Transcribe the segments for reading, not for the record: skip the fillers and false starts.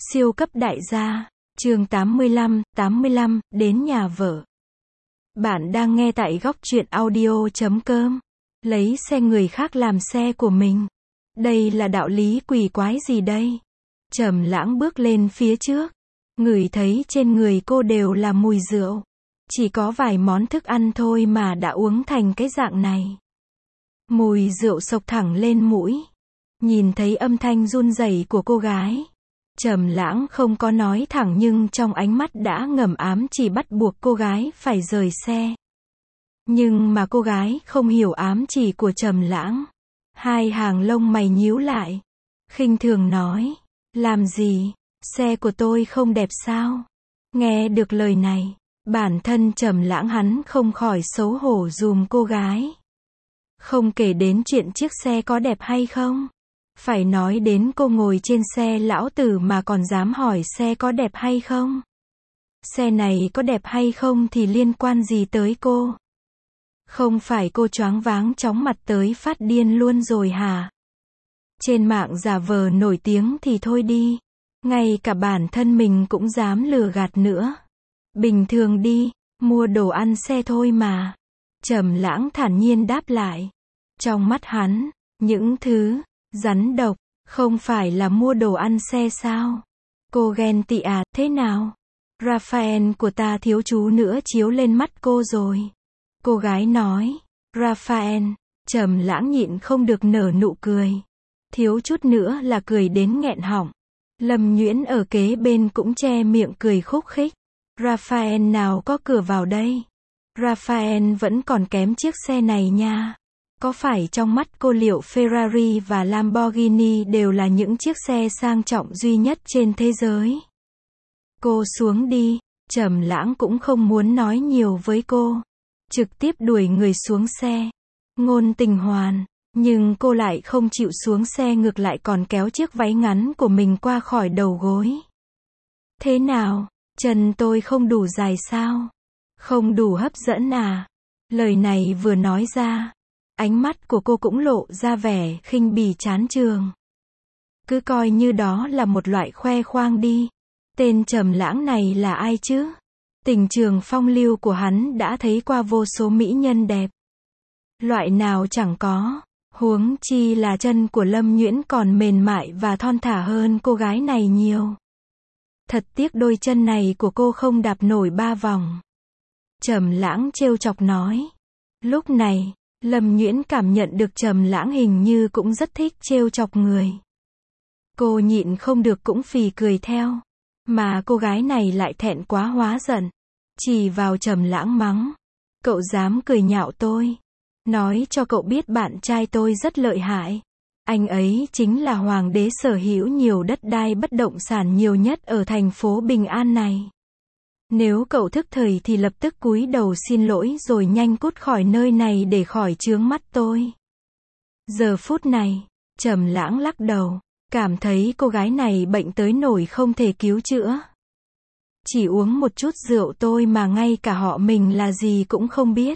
Siêu cấp đại gia, chương 85, đến nhà vợ. Bạn đang nghe tại góc truyện audio.com. Lấy xe người khác làm xe của mình. Đây là đạo lý quỷ quái gì đây? Trầm Lãng bước lên phía trước, ngửi thấy trên người cô đều là mùi rượu. Chỉ có vài món thức ăn thôi mà đã uống thành cái dạng này. Mùi rượu xộc thẳng lên mũi. Nhìn thấy âm thanh run rẩy của cô gái, Trầm Lãng không có nói thẳng nhưng trong ánh mắt đã ngầm ám chỉ bắt buộc cô gái phải rời xe. Nhưng mà cô gái không hiểu ám chỉ của Trầm Lãng. Hai hàng lông mày nhíu lại, khinh thường nói, làm gì, xe của tôi không đẹp sao? Nghe được lời này, bản thân Trầm Lãng hắn không khỏi xấu hổ giùm cô gái. Không kể đến chuyện chiếc xe có đẹp hay không. Phải nói đến cô ngồi trên xe lão tử mà còn dám hỏi xe có đẹp hay không. Xe này có đẹp hay không thì liên quan gì tới cô? Không phải cô choáng váng chóng mặt tới phát điên luôn rồi hả? Trên mạng giả vờ nổi tiếng thì thôi đi. Ngay cả bản thân mình cũng dám lừa gạt nữa. Bình thường đi, mua đồ ăn xe thôi mà. Trầm Lãng thản nhiên đáp lại. Trong mắt hắn, những thứ rắn độc, không phải là mua đồ ăn xe sao? Cô ghen tị à, thế nào? Raphael của ta thiếu chú nữa chiếu lên mắt cô rồi. Cô gái nói, Raphael, Trầm Lãng nhịn không được nở nụ cười. Thiếu chút nữa là cười đến nghẹn họng. Lâm Nhuyễn ở kế bên cũng che miệng cười khúc khích. Raphael nào có cửa vào đây? Raphael vẫn còn kém chiếc xe này nha. Có phải trong mắt cô liệu Ferrari và Lamborghini đều là những chiếc xe sang trọng duy nhất trên thế giới? Cô xuống đi, Trầm Lãng cũng không muốn nói nhiều với cô. Trực tiếp đuổi người xuống xe. Ngôn Tình Hoàn, nhưng cô lại không chịu xuống xe ngược lại còn kéo chiếc váy ngắn của mình qua khỏi đầu gối. Thế nào, chân tôi không đủ dài sao? Không đủ hấp dẫn à? Lời này vừa nói ra, ánh mắt của cô cũng lộ ra vẻ khinh bỉ chán chường. Cứ coi như đó là một loại khoe khoang đi. Tên Trầm Lãng này là ai chứ? Tình trường phong lưu của hắn đã thấy qua vô số mỹ nhân đẹp. Loại nào chẳng có, huống chi là chân của Lâm Nhuyễn còn mềm mại và thon thả hơn cô gái này nhiều. Thật tiếc đôi chân này của cô không đạp nổi 3 vòng. Trầm Lãng trêu chọc nói. Lúc này, Lâm Nhuyễn cảm nhận được Trầm Lãng hình như cũng rất thích trêu chọc người. Cô nhịn không được cũng phì cười theo. Mà cô gái này lại thẹn quá hóa giận. Chỉ vào Trầm Lãng mắng. Cậu dám cười nhạo tôi. Nói cho cậu biết bạn trai tôi rất lợi hại. Anh ấy chính là hoàng đế sở hữu nhiều đất đai bất động sản nhiều nhất ở thành phố Bình An này. Nếu cậu thức thời thì lập tức cúi đầu xin lỗi rồi nhanh cút khỏi nơi này để khỏi chướng mắt tôi. Giờ phút này, Trầm Lãng lắc đầu, cảm thấy cô gái này bệnh tới nỗi không thể cứu chữa. Chỉ uống một chút rượu tôi mà ngay cả họ mình là gì cũng không biết.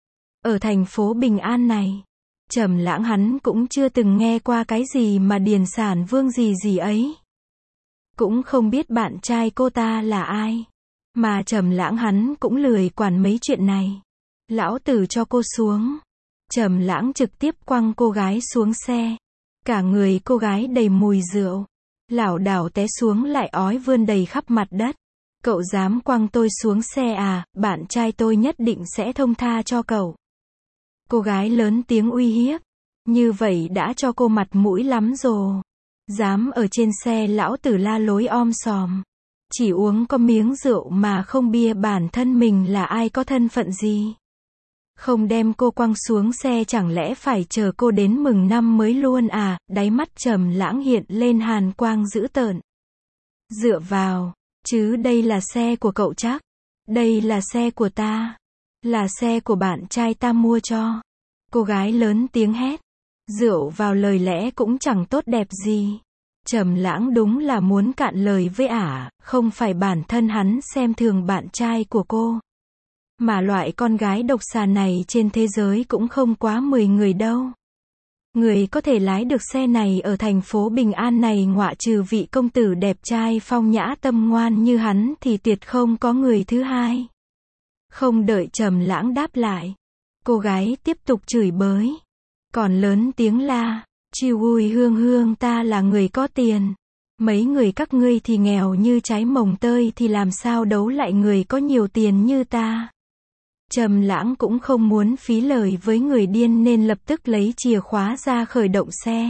Ở thành phố Bình An này, Trầm Lãng hắn cũng chưa từng nghe qua cái gì mà điền sản vương gì gì ấy. Cũng không biết bạn trai cô ta là ai. Mà Trầm Lãng hắn cũng lười quản mấy chuyện này. Lão tử cho cô xuống. Trầm Lãng trực tiếp quăng cô gái xuống xe. Cả người cô gái đầy mùi rượu. Lảo đảo té xuống lại ói vươn đầy khắp mặt đất. Cậu dám quăng tôi xuống xe à, bạn trai tôi nhất định sẽ thông tha cho cậu. Cô gái lớn tiếng uy hiếp. Như vậy đã cho cô mặt mũi lắm rồi. Dám ở trên xe lão tử la lối om sòm. Chỉ uống có miếng rượu mà không bia bản thân mình là ai có thân phận gì. Không đem cô quăng xuống xe chẳng lẽ phải chờ cô đến mừng năm mới luôn à, đáy mắt Trầm Lãng hiện lên hàn quang dữ tợn. Dựa vào, chứ đây là xe của cậu chắc. Đây là xe của ta. Là xe của bạn trai ta mua cho. Cô gái lớn tiếng hét. Rượu vào lời lẽ cũng chẳng tốt đẹp gì. Trầm Lãng đúng là muốn cạn lời với ả, không phải bản thân hắn xem thường bạn trai của cô. Mà loại con gái độc xà này trên thế giới cũng không quá 10 người đâu. Người có thể lái được xe này ở thành phố Bình An này ngoại trừ vị công tử đẹp trai phong nhã tâm ngoan như hắn thì tuyệt không có người thứ hai. Không đợi Trầm Lãng đáp lại, cô gái tiếp tục chửi bới, còn lớn tiếng la, "Chiêu ui hương hương, ta là người có tiền. Mấy người các ngươi thì nghèo như trái mồng tơi thì làm sao đấu lại người có nhiều tiền như ta." Trầm Lãng cũng không muốn phí lời với người điên nên lập tức lấy chìa khóa ra khởi động xe.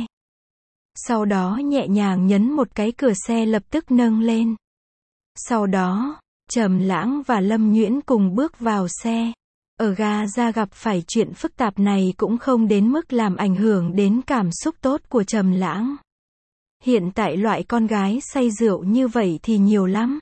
Sau đó nhẹ nhàng nhấn một cái cửa xe lập tức nâng lên. Sau đó, Trầm Lãng và Lâm Nhuyễn cùng bước vào xe. Ở ga ra gặp phải chuyện phức tạp này cũng không đến mức làm ảnh hưởng đến cảm xúc tốt của Trầm Lãng. Hiện tại loại con gái say rượu như vậy thì nhiều lắm.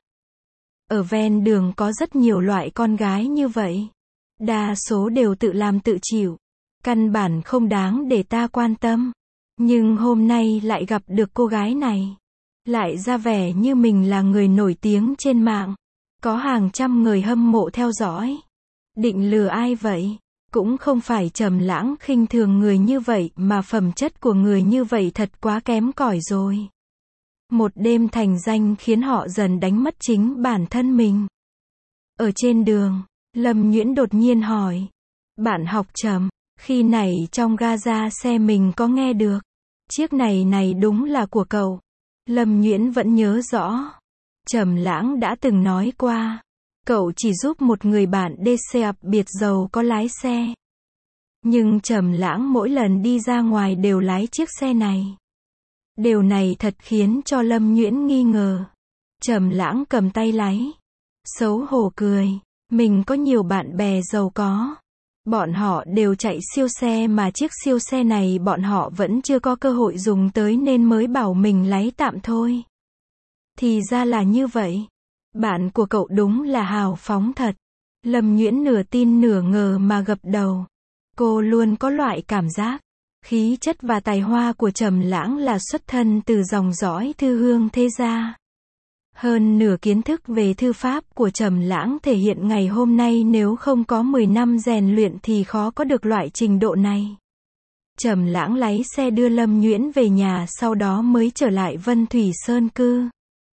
Ở ven đường có rất nhiều loại con gái như vậy. Đa số đều tự làm tự chịu, căn bản không đáng để ta quan tâm. Nhưng hôm nay lại gặp được cô gái này, lại ra vẻ như mình là người nổi tiếng trên mạng, có hàng trăm người hâm mộ theo dõi. Định lừa ai vậy? Cũng không phải. Trầm Lãng khinh thường người như vậy mà phẩm chất của người như vậy thật quá kém cỏi rồi. Một đêm thành danh khiến họ dần đánh mất chính bản thân mình. Ở trên đường, Lâm Nhuyễn đột nhiên hỏi, "Bạn học Trầm, khi nãy trong ga xe mình có nghe được, chiếc này đúng là của cậu?" Lâm Nhuyễn vẫn nhớ rõ. Trầm Lãng đã từng nói qua, cậu chỉ giúp một người bạn DC đặc biệt giàu có lái xe. Nhưng Trầm Lãng mỗi lần đi ra ngoài đều lái chiếc xe này. Điều này thật khiến cho Lâm Nhuyễn nghi ngờ. Trầm Lãng cầm tay lái, xấu hổ cười, mình có nhiều bạn bè giàu có. Bọn họ đều chạy siêu xe mà chiếc siêu xe này bọn họ vẫn chưa có cơ hội dùng tới nên mới bảo mình lái tạm thôi. Thì ra là như vậy. Bạn của cậu đúng là hào phóng thật. Lâm Nhuyễn nửa tin nửa ngờ mà gật đầu. Cô luôn có loại cảm giác, khí chất và tài hoa của Trầm Lãng là xuất thân từ dòng dõi thư hương thế gia. Hơn nửa kiến thức về thư pháp của Trầm Lãng thể hiện ngày hôm nay nếu không có 10 năm rèn luyện thì khó có được loại trình độ này. Trầm Lãng lái xe đưa Lâm Nhuyễn về nhà sau đó mới trở lại Vân Thủy Sơn cư.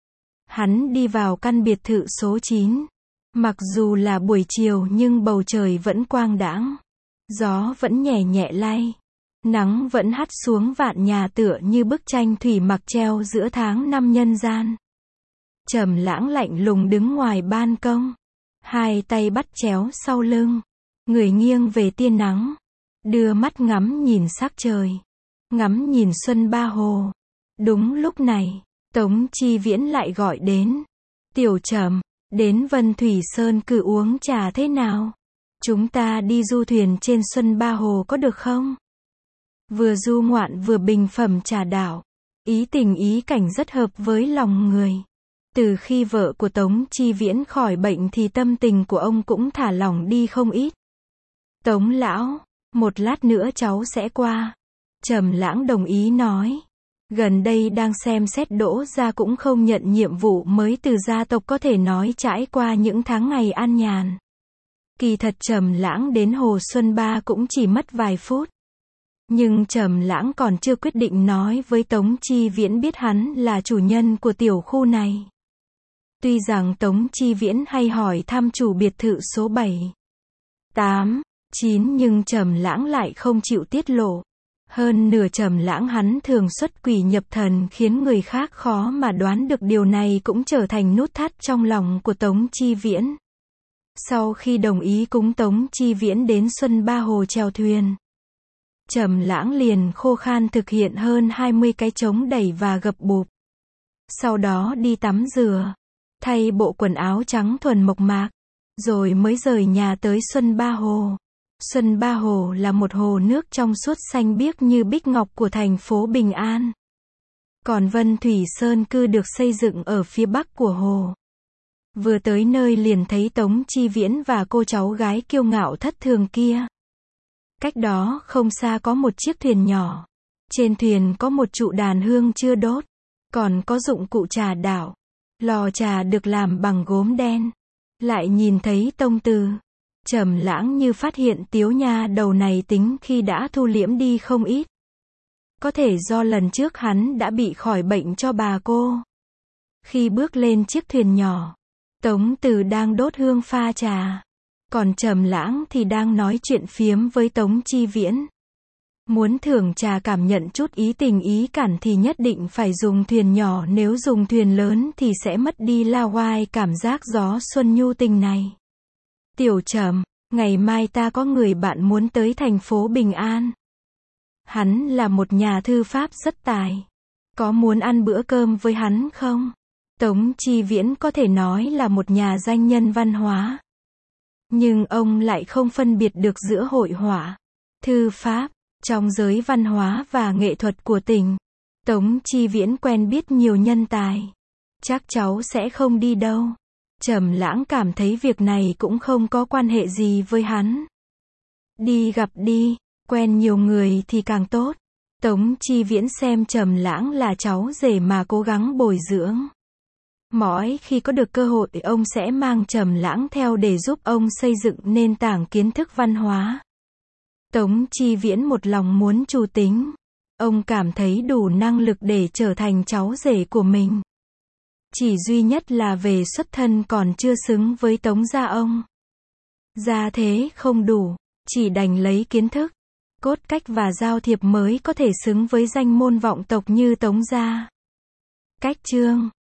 Hắn đi vào căn biệt thự số 9. Mặc dù là buổi chiều nhưng bầu trời vẫn quang đãng. Gió vẫn nhẹ nhẹ lay. Nắng vẫn hắt xuống vạn nhà tựa như bức tranh thủy mặc treo giữa tháng năm nhân gian. Trầm Lãng lạnh lùng đứng ngoài ban công. Hai tay bắt chéo sau lưng. Người nghiêng về tia nắng. Đưa mắt ngắm nhìn sắc trời. Ngắm nhìn xuân ba hồ. Đúng lúc này, Tống Chi Viễn lại gọi đến. "Tiểu Trầm, đến Vân Thủy Sơn cư uống trà thế nào? Chúng ta đi du thuyền trên xuân ba hồ có được không?" Vừa du ngoạn vừa bình phẩm trà đạo. Ý tình ý cảnh rất hợp với lòng người. Từ khi vợ của Tống Chi Viễn khỏi bệnh thì tâm tình của ông cũng thả lỏng đi không ít. "Tống lão, một lát nữa cháu sẽ qua." Trầm Lãng đồng ý nói. Gần đây đang xem xét đỗ gia cũng không nhận nhiệm vụ mới từ gia tộc có thể nói trải qua những tháng ngày an nhàn. Kỳ thật Trầm Lãng đến Hồ Xuân Ba cũng chỉ mất vài phút. Nhưng Trầm Lãng còn chưa quyết định nói với Tống Chi Viễn biết hắn là chủ nhân của tiểu khu này. Tuy rằng Tống Chi Viễn hay hỏi thăm chủ biệt thự số 7, 8, 9 nhưng Trầm Lãng lại không chịu tiết lộ. Hơn nửa Trầm Lãng hắn thường xuất quỷ nhập thần khiến người khác khó mà đoán được điều này cũng trở thành nút thắt trong lòng của Tống Chi Viễn. Sau khi đồng ý cúng Tống Chi Viễn đến Xuân Ba Hồ chèo thuyền, Trầm Lãng liền khô khan thực hiện hơn 20 cái chống đẩy và gập bụp. Sau đó đi tắm rửa, thay bộ quần áo trắng thuần mộc mạc, rồi mới rời nhà tới Xuân Ba Hồ. Xuân Ba Hồ là một hồ nước trong suốt xanh biếc như bích ngọc của thành phố Bình An. Còn Vân Thủy Sơn cư được xây dựng ở phía bắc của hồ. Vừa tới nơi liền thấy Tống Chi Viễn và cô cháu gái kiêu ngạo thất thường kia. Cách đó không xa có một chiếc thuyền nhỏ. Trên thuyền có một trụ đàn hương chưa đốt. Còn có dụng cụ trà đạo. Lò trà được làm bằng gốm đen. Lại nhìn thấy tông từ. Trầm Lãng như phát hiện Tiếu nha đầu này tính khi đã thu liễm đi không ít. Có thể do lần trước hắn đã bị khỏi bệnh cho bà cô. Khi bước lên chiếc thuyền nhỏ, Tống Từ đang đốt hương pha trà. Còn Trầm Lãng thì đang nói chuyện phiếm với Tống Chi Viễn. Muốn thưởng trà cảm nhận chút ý tình ý cản thì nhất định phải dùng thuyền nhỏ, nếu dùng thuyền lớn thì sẽ mất đi la oai cảm giác gió xuân nhu tình này. Tiểu Trầm, ngày mai ta có người bạn muốn tới thành phố Bình An. Hắn là một nhà thư pháp rất tài. Có muốn ăn bữa cơm với hắn không? Tống Chi Viễn có thể nói là một nhà danh nhân văn hóa. Nhưng ông lại không phân biệt được giữa hội họa, thư pháp. Trong giới văn hóa và nghệ thuật của tỉnh, Tống Chi Viễn quen biết nhiều nhân tài. Chắc cháu sẽ không đi đâu. Trầm Lãng cảm thấy việc này cũng không có quan hệ gì với hắn. Đi gặp đi, quen nhiều người thì càng tốt. Tống Chi Viễn xem Trầm Lãng là cháu rể mà cố gắng bồi dưỡng. Mỗi khi có được cơ hội ông sẽ mang Trầm Lãng theo để giúp ông xây dựng nền tảng kiến thức văn hóa. Tống Chi Viễn một lòng muốn trù tính. Ông cảm thấy đủ năng lực để trở thành cháu rể của mình. Chỉ duy nhất là về xuất thân còn chưa xứng với Tống gia ông. Gia thế không đủ, chỉ đành lấy kiến thức, cốt cách và giao thiệp mới có thể xứng với danh môn vọng tộc như Tống gia. Cách chương